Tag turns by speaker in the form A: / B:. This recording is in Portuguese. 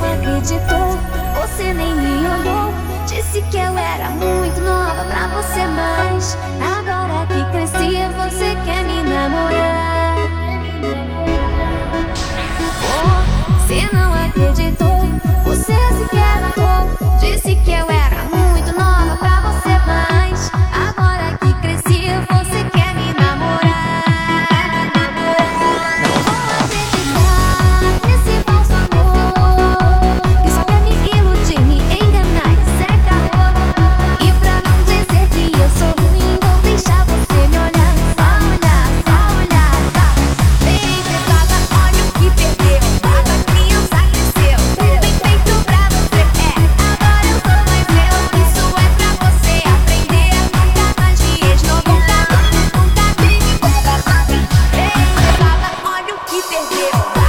A: acreditou, você nem me olhou. Disse que eu era muito nova pra você, mas agora que cresci você quer me namorar. Oh, você não acreditou, você sequer notou. Disse que eu era muito nova pra você, mas agora que cresci você quer me namorar. Não vou acreditar nesse falso amor que só quer me iludir, me enganar e ser caô. E pra não dizer que eu sou ruim, vou deixar você me olhar. Só olhar, só olhar, tá? Bem pesada, olha o que perdeu. A criança cresceu, bem feito pra você. Agora eu sou mais eu. Isso é pra você aprender. Nunca mais de ex-novo, nunca tive boba. Bem pesada, olha o que perdeu.